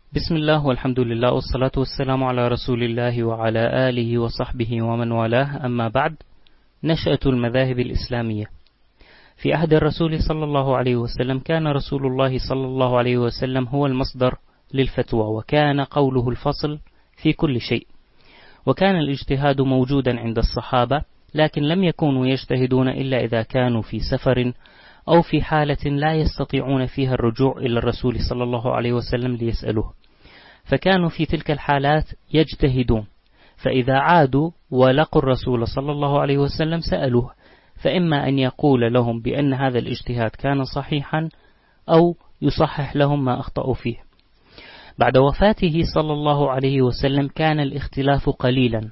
بسم الله والحمد لله والصلاة والسلام على رسول الله وعلى آله وصحبه ومن والاه، أما بعد. نشأة المذاهب الإسلامية. في عهد الرسول صلى الله عليه وسلم كان رسول الله صلى الله عليه وسلم هو المصدر للفتوى، وكان قوله الفصل في كل شيء، وكان الاجتهاد موجودا عند الصحابة، لكن لم يكونوا يجتهدون إلا إذا كانوا في سفر أو في حالة لا يستطيعون فيها الرجوع إلى الرسول صلى الله عليه وسلم ليسألوه، فكانوا في تلك الحالات يجتهدون، فإذا عادوا ولقوا الرسول صلى الله عليه وسلم سألوه، فإما أن يقول لهم بأن هذا الاجتهاد كان صحيحا أو يصحح لهم ما أخطأوا فيه. بعد وفاته صلى الله عليه وسلم كان الاختلاف قليلا،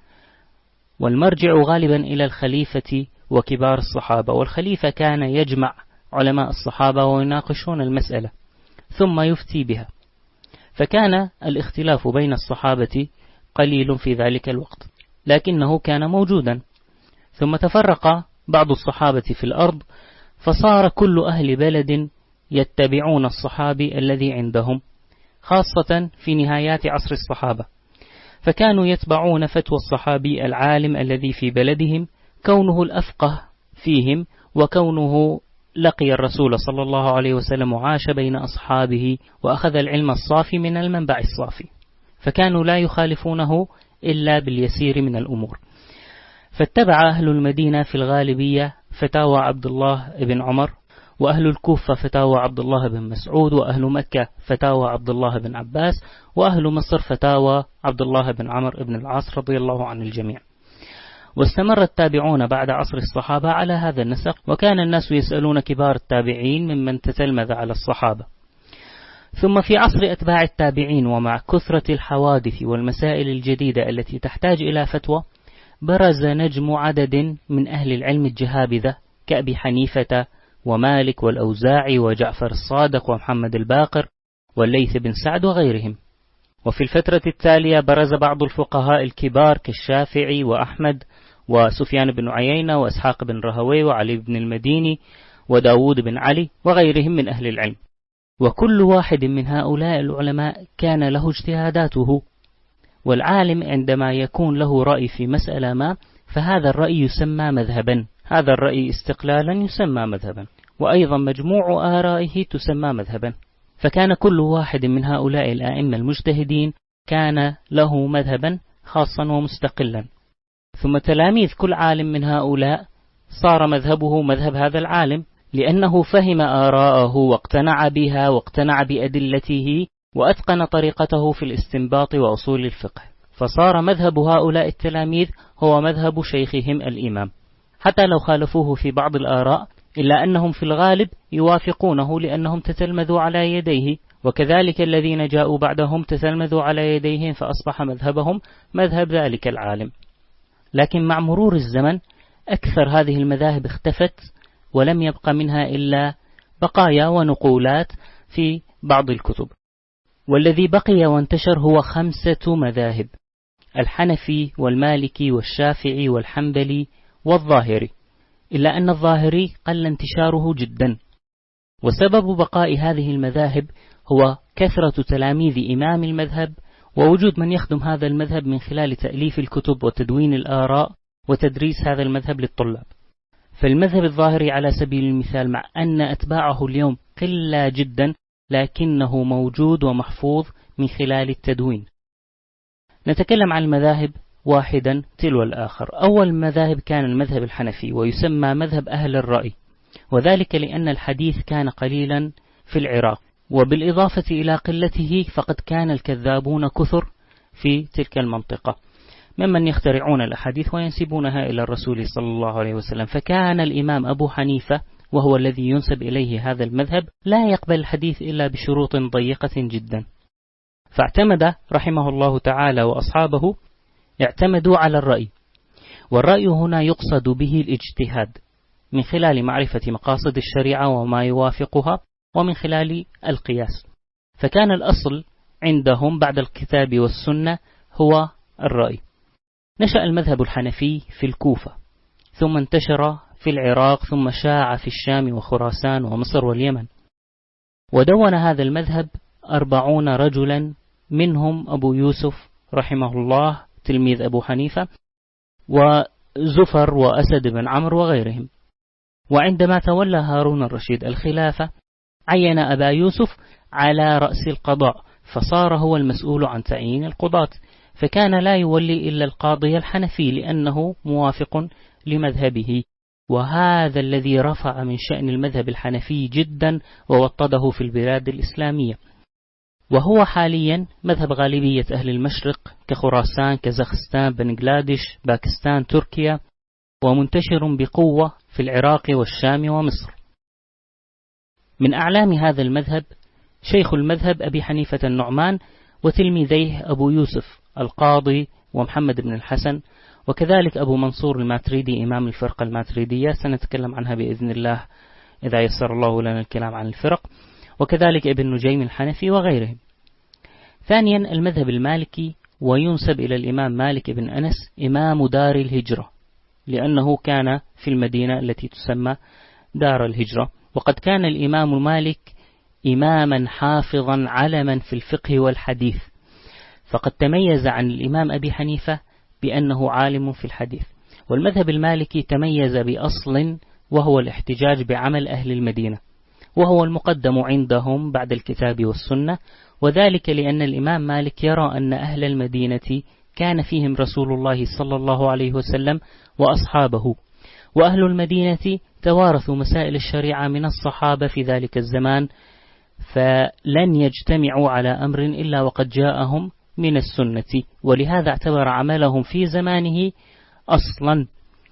والمرجع غالبا إلى الخليفة وكبار الصحابة، والخليفة كان يجمع علماء الصحابة ويناقشون المسألة ثم يفتي بها، فكان الاختلاف بين الصحابة قليل في ذلك الوقت، لكنه كان موجودا. ثم تفرق بعض الصحابة في الأرض، فصار كل أهل بلد يتبعون الصحابي الذي عندهم، خاصة في نهايات عصر الصحابة، فكانوا يتبعون فتوى الصحابي العالم الذي في بلدهم، كونه الأفقه فيهم، وكونه لقي الرسول صلى الله عليه وسلم وعاش بين أصحابه وأخذ العلم الصافي من المنبع الصافي، فكانوا لا يخالفونه إلا باليسير من الأمور. فاتبع أهل المدينة في الغالبية فتاوى عبد الله بن عمر، وأهل الكوفة فتاوى عبد الله بن مسعود، وأهل مكة فتاوى عبد الله بن عباس، وأهل مصر فتاوى عبد الله بن عمرو بن العاص رضي الله عن الجميع. واستمر التابعون بعد عصر الصحابة على هذا النسق، وكان الناس يسألون كبار التابعين ممن تتلمذ على الصحابة. ثم في عصر أتباع التابعين، ومع كثرة الحوادث والمسائل الجديدة التي تحتاج إلى فتوى، برز نجم عدد من أهل العلم الجهابذة كأبي حنيفة ومالك والأوزاعي وجعفر الصادق ومحمد الباقر والليث بن سعد وغيرهم. وفي الفترة التالية برز بعض الفقهاء الكبار كالشافعي وأحمد وسفيان بن عيينة وإسحاق بن رهوي وعلي بن المديني وداود بن علي وغيرهم من أهل العلم، وكل واحد من هؤلاء العلماء كان له اجتهاداته. والعالم عندما يكون له رأي في مسألة ما، فهذا الرأي يسمى مذهبا، هذا الرأي استقلالا يسمى مذهبا، وأيضا مجموع آرائه تسمى مذهبا. فكان كل واحد من هؤلاء الآئمة المجتهدين كان له مذهبا خاصا ومستقلا. ثم تلاميذ كل عالم من هؤلاء صار مذهبه مذهب هذا العالم، لأنه فهم آراءه واقتنع بها واقتنع بأدلته وأتقن طريقته في الاستنباط وأصول الفقه، فصار مذهب هؤلاء التلاميذ هو مذهب شيخهم الإمام، حتى لو خالفوه في بعض الآراء، إلا أنهم في الغالب يوافقونه لأنهم تتلمذوا على يديه، وكذلك الذين جاءوا بعدهم تتلمذوا على يديهم، فأصبح مذهبهم مذهب ذلك العالم. لكن مع مرور الزمن أكثر هذه المذاهب اختفت، ولم يبق منها إلا بقايا ونقولات في بعض الكتب، والذي بقي وانتشر هو 5 مذاهب: الحنفي والمالكي والشافعي والحنبلي والظاهري، إلا أن الظاهري قل انتشاره جدا. وسبب بقاء هذه المذاهب هو كثرة تلاميذ إمام المذهب، ووجود من يخدم هذا المذهب من خلال تأليف الكتب وتدوين الآراء وتدريس هذا المذهب للطلاب. فالمذهب الظاهري على سبيل المثال، مع أن أتباعه اليوم قلة جدا، لكنه موجود ومحفوظ من خلال التدوين. نتكلم عن المذاهب واحدا تلو الآخر. أول مذاهب كان المذهب الحنفي، ويسمى مذهب أهل الرأي، وذلك لأن الحديث كان قليلا في العراق، وبالإضافة إلى قلته فقد كان الكذابون كثر في تلك المنطقة، ممن يخترعون الأحاديث وينسبونها إلى الرسول صلى الله عليه وسلم. فكان الإمام أبو حنيفة، وهو الذي ينسب إليه هذا المذهب، لا يقبل الحديث إلا بشروط ضيقة جدا، فاعتمد رحمه الله تعالى وأصحابه اعتمدوا على الرأي. والرأي هنا يقصد به الاجتهاد من خلال معرفة مقاصد الشريعة وما يوافقها، ومن خلال القياس. فكان الأصل عندهم بعد الكتاب والسنة هو الرأي. نشأ المذهب الحنفي في الكوفة، ثم انتشر في العراق، ثم شاع في الشام وخراسان ومصر واليمن. ودون هذا المذهب 40 رجلا، منهم أبو يوسف رحمه الله تلميذ أبو حنيفة، وزفر وأسد بن عمرو وغيرهم. وعندما تولى هارون الرشيد الخلافة عين أبا يوسف على رأس القضاء، فصار هو المسؤول عن تعيين القضاة، فكان لا يولي إلا القاضي الحنفي لأنه موافق لمذهبه، وهذا الذي رفع من شأن المذهب الحنفي جدا ووطده في البلاد الإسلامية. وهو حاليا مذهب غالبية أهل المشرق كخراسان، كازاخستان، بنغلاديش، باكستان، تركيا، ومنتشر بقوة في العراق والشام ومصر. من أعلام هذا المذهب شيخ المذهب أبي حنيفة النعمان، وتلميذيه أبو يوسف القاضي ومحمد بن الحسن، وكذلك أبو منصور الماتريدي إمام الفرقة الماتريدية، سنتكلم عنها بإذن الله إذا يسر الله لنا الكلام عن الفرق، وكذلك ابن نجيم الحنفي وغيرهم. ثانيا المذهب المالكي، وينسب إلى الإمام مالك بن أنس إمام دار الهجرة، لأنه كان في المدينة التي تسمى دار الهجرة. وقد كان الإمام مالك إماما حافظا علما في الفقه والحديث، فقد تميز عن الإمام أبي حنيفة بأنه عالم في الحديث. والمذهب المالكي تميز بأصل وهو الاحتجاج بعمل أهل المدينة، وهو المقدم عندهم بعد الكتاب والسنة، وذلك لأن الإمام مالك يرى أن أهل المدينة كان فيهم رسول الله صلى الله عليه وسلم وأصحابه، وأهل المدينة توارثوا مسائل الشريعة من الصحابة في ذلك الزمان، فلن يجتمعوا على أمر إلا وقد جاءهم من السنة، ولهذا اعتبر عملهم في زمانه أصلا.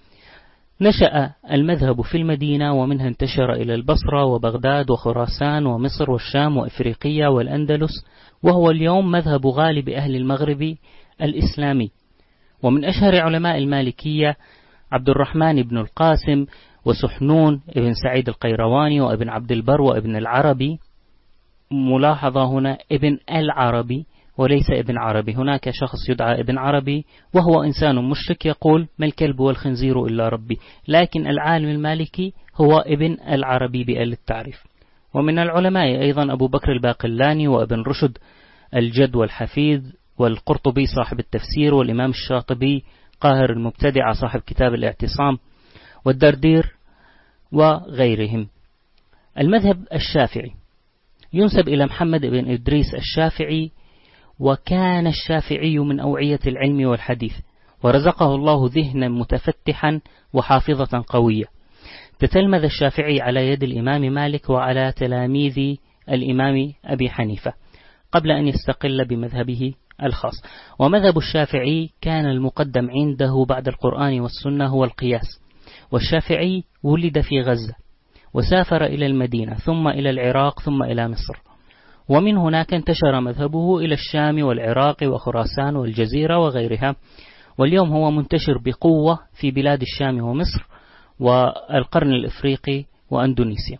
نشأ المذهب في المدينة، ومنها انتشر إلى البصرة وبغداد وخراسان ومصر والشام وإفريقيا والأندلس، وهو اليوم مذهب غالب أهل المغرب الإسلامي. ومن أشهر علماء المالكية عبد الرحمن بن القاسم، وسحنون ابن سعيد القيرواني، وابن عبد البر، وابن العربي. ملاحظة هنا ابن العربي وليس ابن عربي، هناك شخص يدعى ابن عربي وهو إنسان مشرك يقول ما الكلب والخنزير إلا ربي، لكن العالم المالكي هو ابن العربي بأل التعريف. ومن العلماء أيضا أبو بكر الباقلاني، وابن رشد الجد والحفيد، والقرطبي صاحب التفسير، والإمام الشاطبي قاهر المبتدع صاحب كتاب الاعتصام، والدردير وغيرهم. المذهب الشافعي ينسب إلى محمد بن إدريس الشافعي، وكان الشافعي من أوعية العلم والحديث، ورزقه الله ذهنا متفتحا وحافظة قوية. تتلمذ الشافعي على يد الإمام مالك وعلى تلاميذ الإمام أبي حنيفة قبل أن يستقل بمذهبه الخاص. ومذهب الشافعي كان المقدم عنده بعد القرآن والسنة هو القياس. والشافعي ولد في غزة، وسافر إلى المدينة، ثم إلى العراق، ثم إلى مصر، ومن هناك انتشر مذهبه إلى الشام والعراق وخراسان والجزيرة وغيرها، واليوم هو منتشر بقوة في بلاد الشام ومصر والقرن الإفريقي وأندونيسيا.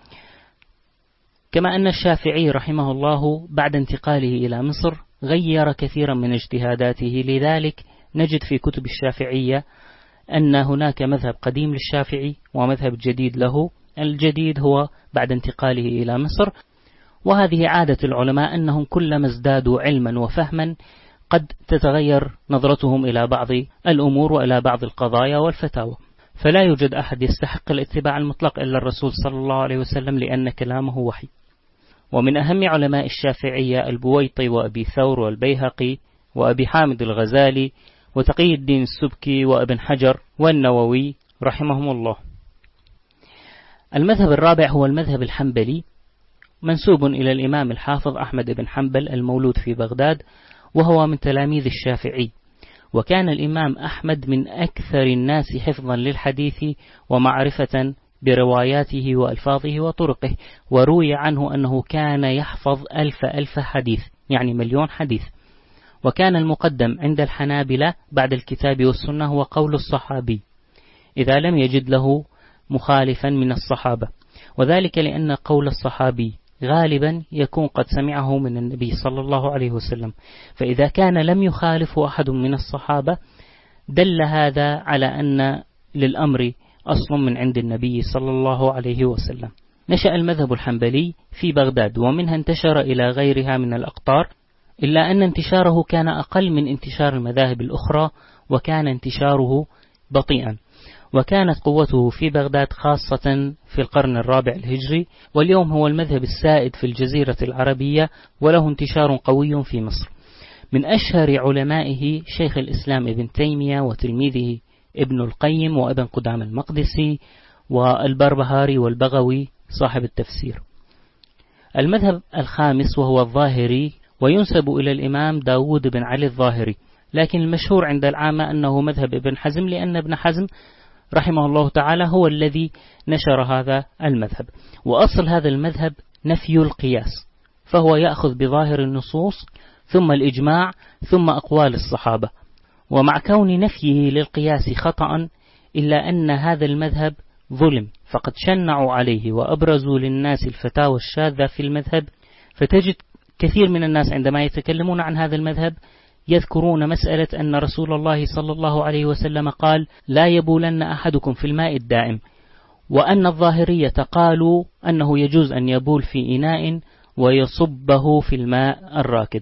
كما أن الشافعي رحمه الله بعد انتقاله إلى مصر غير كثيرا من اجتهاداته، لذلك نجد في كتب الشافعية أن هناك مذهب قديم للشافعي ومذهب جديد له. الجديد هو بعد انتقاله إلى مصر، وهذه عادة العلماء أنهم كلما ازدادوا علما وفهما قد تتغير نظرتهم إلى بعض الأمور وإلى بعض القضايا والفتاوى، فلا يوجد أحد يستحق الاتباع المطلق إلا الرسول صلى الله عليه وسلم، لأن كلامه وحي. ومن أهم علماء الشافعية البويطي، وأبي ثور، والبيهقي، وأبي حامد الغزالي، وتقي الدين السبكي، وابن حجر، والنووي رحمهم الله. المذهب الرابع هو المذهب الحنبلي، منسوب إلى الإمام الحافظ أحمد بن حنبل المولود في بغداد، وهو من تلاميذ الشافعي. وكان الإمام أحمد من أكثر الناس حفظا للحديث ومعرفة برواياته وألفاظه وطرقه، وروي عنه أنه كان يحفظ 1000 حديث، يعني 1,000,000 حديث. وكان المقدم عند الحنابلة بعد الكتاب والسنة هو قول الصحابي إذا لم يجد له مخالفا من الصحابة، وذلك لأن قول الصحابي غالبا يكون قد سمعه من النبي صلى الله عليه وسلم، فإذا كان لم يخالف أحد من الصحابة دل هذا على أن للأمر أصل من عند النبي صلى الله عليه وسلم. نشأ المذهب الحنبلي في بغداد، ومنها انتشر إلى غيرها من الأقطار، إلا أن انتشاره كان أقل من انتشار المذاهب الأخرى، وكان انتشاره بطيئا، وكانت قوته في بغداد خاصة في القرن الرابع الهجري، واليوم هو المذهب السائد في الجزيرة العربية، وله انتشار قوي في مصر. من أشهر علمائه شيخ الإسلام ابن تيمية، وتلميذه ابن القيم، وابن قدامة المقدسي، والبربهاري، والبغوي صاحب التفسير. المذهب الخامس وهو الظاهري، وينسب إلى الإمام داود بن علي الظاهري، لكن المشهور عند العامة أنه مذهب ابن حزم، لأن ابن حزم رحمه الله تعالى هو الذي نشر هذا المذهب. وأصل هذا المذهب نفي القياس، فهو يأخذ بظاهر النصوص ثم الإجماع ثم أقوال الصحابة. ومع كون نفيه للقياس خطأ، إلا أن هذا المذهب ظلم، فقد شنعوا عليه وأبرزوا للناس الفتاوى الشاذة في المذهب. فتجد كثير من الناس عندما يتكلمون عن هذا المذهب يذكرون مسألة أن رسول الله صلى الله عليه وسلم قال: لا يبولن أحدكم في الماء الدائم، وأن الظاهرية قالوا أنه يجوز أن يبول في إناء ويصبه في الماء الراكد.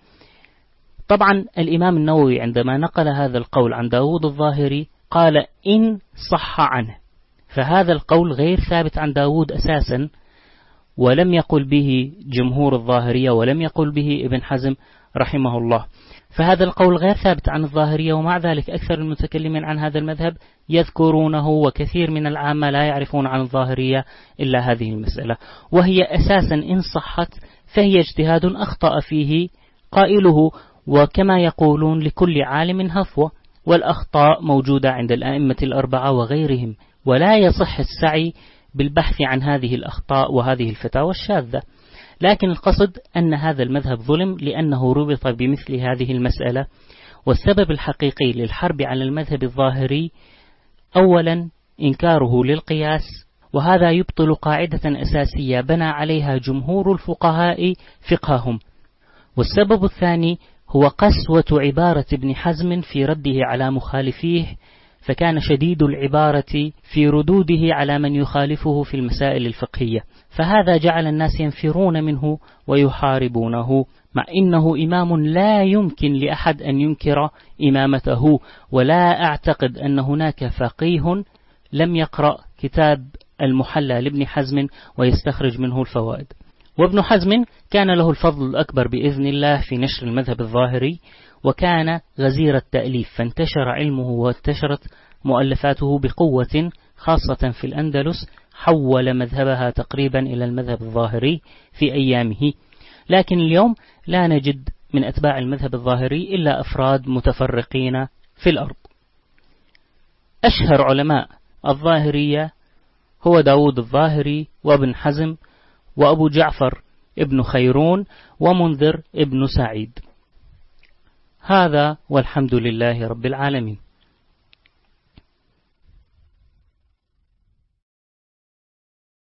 طبعا الإمام النووي عندما نقل هذا القول عن داود الظاهري قال: إن صح عنه، فهذا القول غير ثابت عن داود أساسا، ولم يقل به جمهور الظاهرية، ولم يقل به ابن حزم رحمه الله، فهذا القول غير ثابت عن الظاهرية. ومع ذلك أكثر المتكلمين عن هذا المذهب يذكرونه، وكثير من العامة لا يعرفون عن الظاهرية إلا هذه المسألة، وهي أساسا إن صحت فهي اجتهاد أخطأ فيه قائله، وكما يقولون لكل عالم هفوة، والأخطاء موجودة عند الأئمة الأربعة وغيرهم، ولا يصح السعي بالبحث عن هذه الأخطاء وهذه الفتاوى الشاذة. لكن القصد أن هذا المذهب ظلم لأنه ربط بمثل هذه المسألة. والسبب الحقيقي للحرب على المذهب الظاهري أولا إنكاره للقياس، وهذا يبطل قاعدة أساسية بنى عليها جمهور الفقهاء فقههم. والسبب الثاني هو قسوة عبارة ابن حزم في رده على مخالفيه، فكان شديد العبارة في ردوده على من يخالفه في المسائل الفقهية، فهذا جعل الناس ينفرون منه ويحاربونه، مع إنه إمام لا يمكن لأحد أن ينكر إمامته. ولا أعتقد أن هناك فقيه لم يقرأ كتاب المحلى لابن حزم ويستخرج منه الفوائد. وابن حزم كان له الفضل الأكبر بإذن الله في نشر المذهب الظاهري، وكان غزير التأليف، فانتشر علمه وانتشرت مؤلفاته بقوة، خاصة في الأندلس، حول مذهبها تقريبا إلى المذهب الظاهري في أيامه. لكن اليوم لا نجد من أتباع المذهب الظاهري إلا أفراد متفرقين في الأرض. أشهر علماء الظاهرية هو داود الظاهري، وابن حزم، وأبو جعفر ابن خيرون، ومنذر ابن سعيد. هذا والحمد لله رب العالمين.